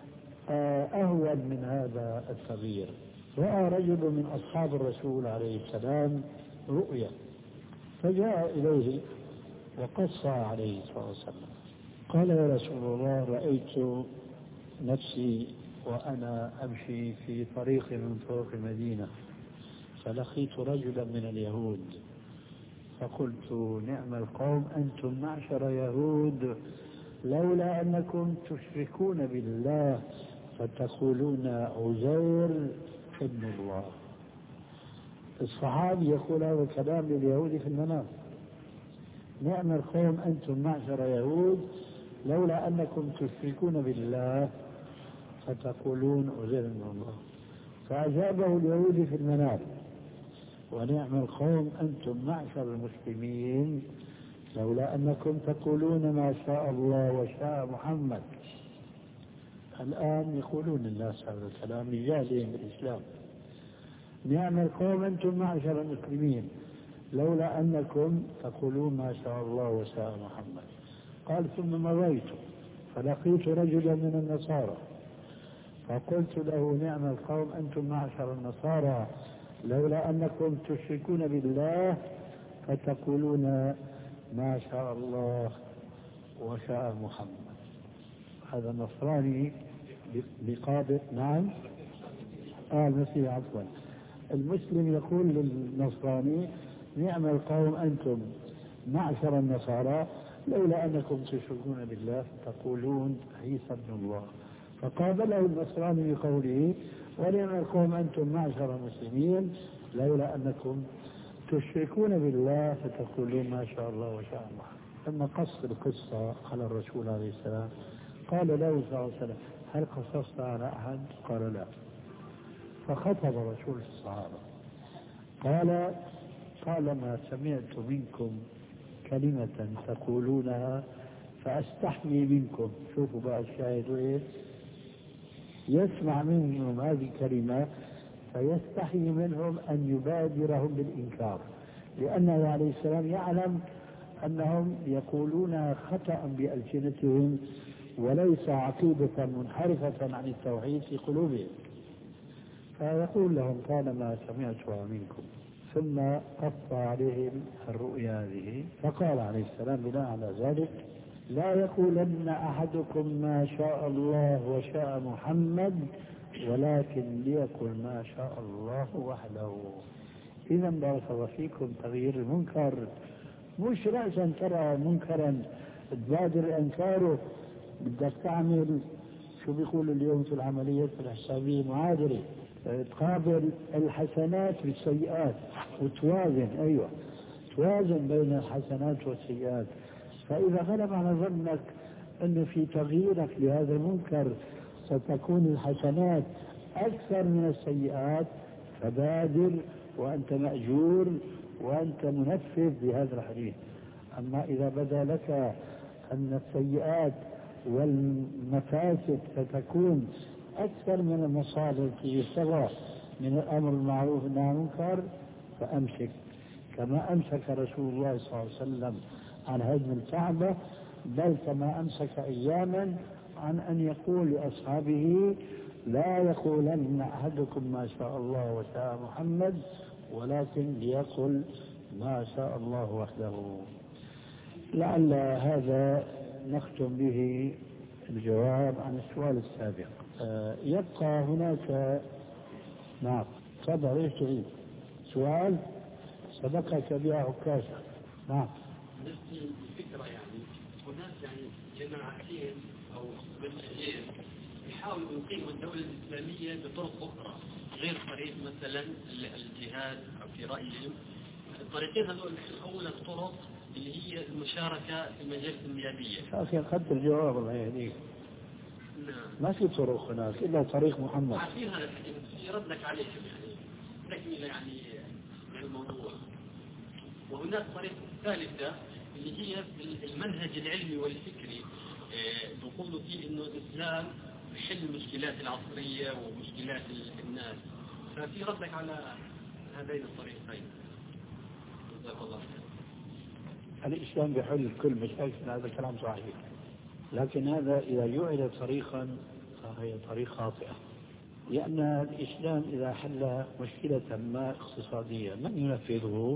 أهون من هذا التغيير. رأى رجل من أصحاب الرسول عليه السلام رؤيا فجاء إليه وقص عليه صلى الله عليه وسلم قال يا رسول الله رأيت نفسي وأنا أمشي في طريق من طرق المدينة فلقيت رجلا من اليهود فقلت نعم القوم أنتم معشر يهود لولا أنكم تشركون بالله فتقولون عزير ابن الله. الصحابي يقول هذا الكلام لليهود في المنام، نعم القوم أنتم معشر يهود لولا أنكم تشركون بالله فتقولون عزير ابن الله. فأجابه اليهود في المنام ونعم القوم أنتم معشر المسلمين لولا أنكم تقولون ما شاء الله وشاء محمد. الآن يقولون الناس هذا الكلام لجهلهم بالإسلام. نعم القوم أنتم معشر المسلمين لولا أنكم تقولون ما شاء الله وشاء محمد. قال ثم مضيت فلقيت رجلا من النصارى فقلت له نعم القوم أنتم معشر النصارى لولا أنكم تشركون بالله فتقولون ما شاء الله وشاء محمد. هذا النصراني بقابل نعم آه المسيح عفوا. المسلم يقول للنصراني نعم القوم أنتم معشر النصارى لولا أنكم تشركون بالله تقولون عيسى ابن الله. فقابله النصراني بقوله ونعم القوم أنتم معشر المسلمين لولا أنكم تشركون بالله فتقولون ما شاء الله وشاء الله. ثم قص القصة على الرسول عليه السلام قال له صلى الله عليه وسلم هل قصصت على أحد؟ قال لا. فخطب الرسول الصحابة قال طالما سمعت منكم كلمة تقولونها فأستحمي منكم. شوفوا بقى الشاهد إيه؟ يسمع منهم هذه الكلمة فيستحي منهم أن يبادرهم بالإنكار لأنه عليه السلام يعلم أنهم يقولون خطأ بألسنتهم وليس عقيدة منحرفة عن التوحيد في قلوبهم. فيقول لهم طالما سمعتها منكم ثم قص عليهم الرؤيا هذه، فقال عليه السلام بناء على ذلك: لا يقولن أحدكم ما شاء الله وشاء محمد، ولكن ليقل ما شاء الله وحده. إذا بارك الله فيكم، تغيير المنكر مش رأسا ترى منكرا تبادر إنكاره، بدك تعمل شو بيقول اليوم في العمليات الحسابية معادلة، تقابل الحسنات بالسيئات وتوازن. أيوة، توازن بين الحسنات والسيئات. فإذا غلب على ظنك أنه في تغييرك لهذا المنكر ستكون الحسنات أكثر من السيئات، فبادر وأنت مأجور وأنت منفذ بهذا الحديث. أما إذا بدا لك أن السيئات والمفاسد ستكون أكثر من المصالح التي يستوى من الأمر المعروف والنهي عن المنكر، فأمسك كما أمسك رسول الله صلى الله عليه وسلم عن هدم الكعبة، بل كما أمسك أياما عن أن يقول لأصحابه: لا يقولن أحدكم ما شاء الله وشاء محمد، ولكن ليقل ما شاء الله وحده. لعل هذا نختم به الجواب عن السؤال السابق. آه يبقى هناك، نعم تفضل، ايش تريد؟ سؤال سبقك بها عكاشة. نعم. نفس الفكرة، يعني هناك يعني جماعتين أو بلدين يحاولوا يقيموا الدولة الإسلامية بطرق أخرى غير طريق مثلا الجهاد، أو في رأيهم الطريقين هذول أول الطرق اللي هي المشاركة في المجالس النيابية. أخي قد الجواب الله يهديك. نعم. ما في طرق هناك إلا طريق محمد. عارفين هذا يرد لك عليهم، يعني تكملة يعني الموضوع. وهناك طريقة ثالثة اللي هي المنهج العلمي والفكري، بيقولوا فيه إنه الإسلام يحل المشكلات العصرية ومشكلات الناس. ففي ردك على هذين الطريقين. جزاك الله خير. الإسلام بيحل كل مشاكل، هذا كلام صحيح، لكن هذا إذا جعل طريقا فهي طريق خاطئة، لأن الإسلام إذا حل مشكلة ما اقتصادية من ينفذه؟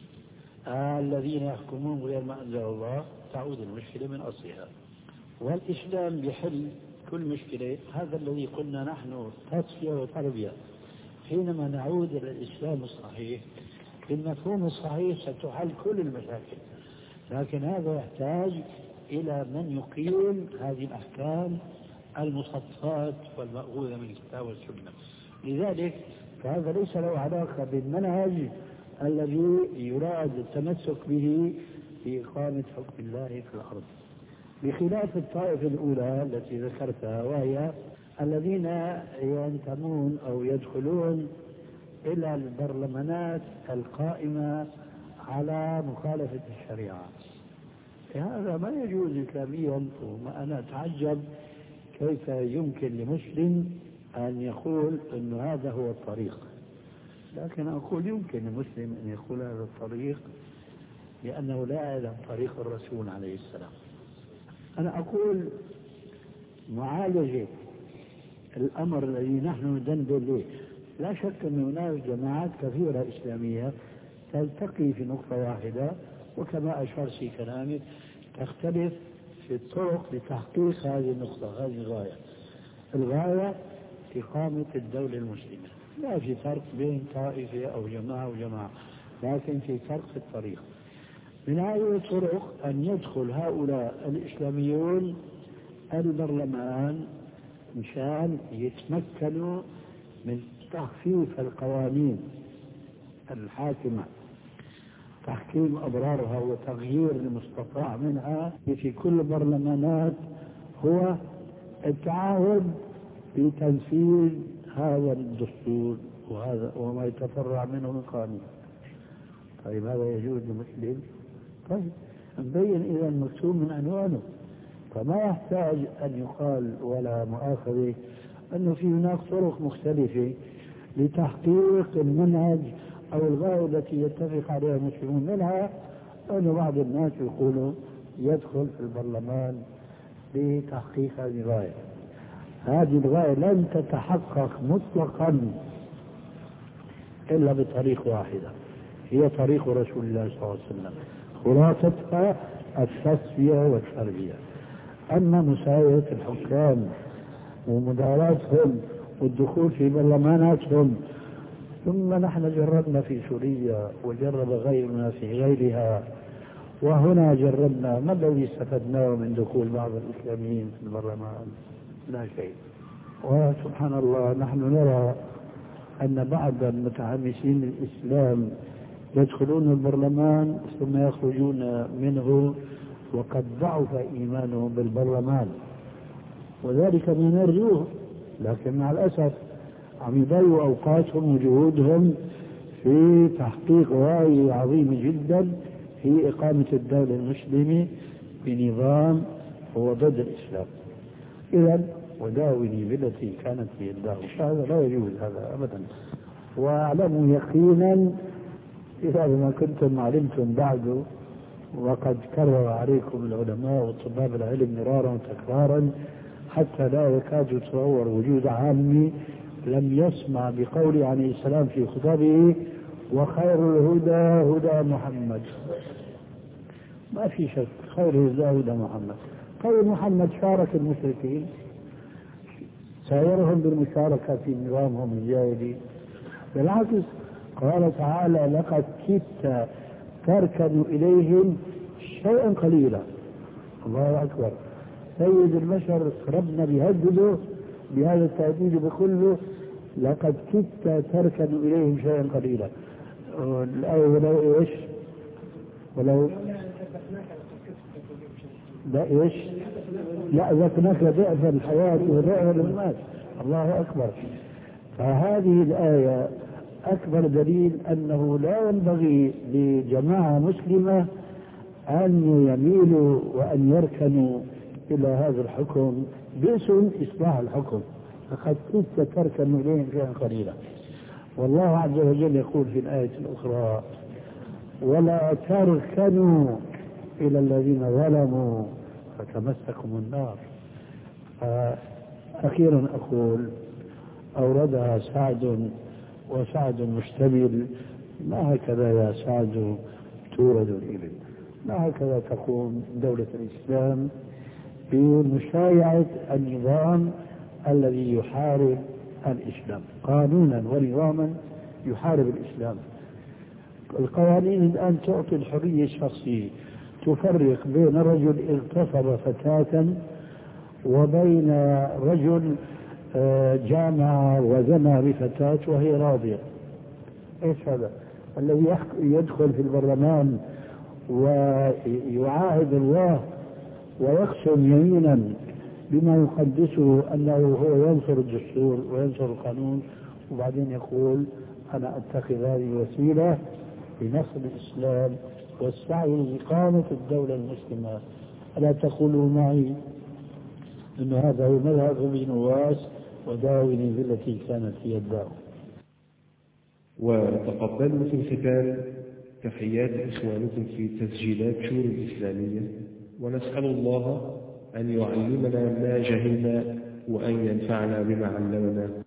آه الذين يحكمون غير ما أنزل الله، تعود المشكلة من أصلها. والإسلام بيحل كل مشكلة، هذا الذي قلنا نحن تصفية وتربية. حينما نعود إلى الإسلام الصحيح بالمفهوم الصحيح ستحل كل المشاكل، لكن هذا يحتاج إلى من يقيم هذه الأحكام المصطفات والمأخوذة من الكتاب والسنة. لذلك فهذا ليس له علاقة بالمنهج الذي يراد التمسك به في إقامة حكم الله في الأرض، بخلاف الطائفة الأولى التي ذكرتها، وهي الذين ينتمون أو يدخلون إلى البرلمانات القائمة على مخالفة الشريعة. هذا ما يجوز إسلاميا، وأنا أتعجب كيف يمكن لمسلم أن يقول أن هذا هو الطريق. لكن أقول يمكن لمسلم أن يقول هذا الطريق لأنه لا يعلم طريق الرسول عليه السلام. أنا أقول معالجة الأمر الذي نحن ندندن له، لا شك أن هناك جماعات كثيرة إسلامية تلتقي في نقطة واحدة، وكما أشار في كلامك تختلف في الطرق لتحقيق هذه النقطة، هذه الغاية. الغاية إقامة الدولة المسلمة، لا في فرق بين طائفة أو جماعة وجماعة، لكن في فرق في الطريق. من هذه الطرق أن يدخل هؤلاء الإسلاميون البرلمان مشان يتمكنوا من تخفيف القوانين الحاكمة، تحكيم أضرارها وتغيير المستطاع منها في كل برلمانات، هو التعاون في تنفيذ هذا الدستور وهذا وما يتفرع منه من قانون. طيب هذا يجوز لمسلم؟ طيب نبين إذا مكتوب من عنوانه، فما يحتاج أن يقال ولا مؤاخذة أنه في هناك طرق مختلفة لتحقيق المنهج أو الغاية التي يتفق عليها المسلمون. منها أن بعض الناس يقولوا يدخل في البرلمان لتحقيق هذه الغاية. هذه الغاية لن تتحقق مطلقا إلا بطريقة واحدة، هي طريق رسول الله صلى الله عليه وسلم، خلاصتها التصفية والتربية. أما مساواة الحكام ومداراتهم والدخول في برلماناتهم، ثم نحن جربنا في سوريا وجرب غيرنا في غيرها، وهنا جربنا، ما الذي استفدناه من دخول بعض الإسلاميين في البرلمان؟ لا شيء. وسبحان الله نحن نرى أن بعض المتحمسين للإسلام يدخلون البرلمان ثم يخرجون منه وقد ضعف إيمانهم بالبرلمان، وذلك من نرجوه، لكن مع الأسف عم يضيعوا أوقاتهم وجهودهم في تحقيق غاية عظيمة جدا في إقامة الدولة المسلمة بنظام هو ضد الإسلام. إذا وداوني بالتي كانت في الدعوة، هذا لا يجوز هذا أبدا. واعلموا يقينا إذا ما كنتم علمتم بعده، وقد كرر عليكم العلماء وطلاب العلم مرارا وتكرارا حتى لا يكاد يتصور وجود عامي لم يسمع بقول عليه السلام في خطبه وخير الهدى هدى محمد. ما في شك، خير الهدى هدى محمد. خير محمد شارك المشركين، سايرهم بالمشاركة في نظامهم الجاهلي، بالعكس قال تعالى لقد كدت تركن إليهم شيئا قليلا. الله أكبر. سيد البشر ربنا بيهدده بهذا التهديد بكله، لقد كدت تركن إليهم شيئا قليلا. الآية ولو إيش ولو لا إيش لا ذكناك ضعف الحياة والرعب والمات. الله أكبر. فهذه الآية أكبر دليل أنه لا ينبغي لجماعة مسلمة أن يميلوا وأن يركنوا إلى هذا الحكم باسم إصلاح الحكم، فقد كنت تركن إليهم شيئا قليلا. والله عز وجل يقول في الآية الأخرى ولا تركنوا إلى الذين ظلموا فتمسكم النار. أخيرا أقول أوردها سعد، وسعد مشتمل، ما هكذا يا سعد تورد الإبل، ما هكذا تقوم دولة الإسلام بمشايعة النظام الذي يحارب الإسلام قانونا ونظاما، يحارب الإسلام. القوانين الآن تعطي الحرية الشخصية، تفرق بين رجل اغتصب فتاة وبين رجل جامع وزنى بفتاة وهي راضية. ايش هذا؟ الذي يدخل في البرلمان ويعاهد الله ويقسم يمينا بما يقدسه أنه هو ينصر الدستور وينصر القانون، وبعدين يقول أنا أتخذ هذه الوسيلة لنصر الإسلام والسعي لإقامة الدولة المسلمة. ألا تقولوا معي أن هذا هو مذهب ابن نواس وداوني بالتي كانت هي الدعوة. وتقبلوا في الختام تحيات إخوانكم في تسجيلات شور الإسلامية، ونسأل الله أن يعلمنا ما جهلنا وأن ينفعنا بما علمنا.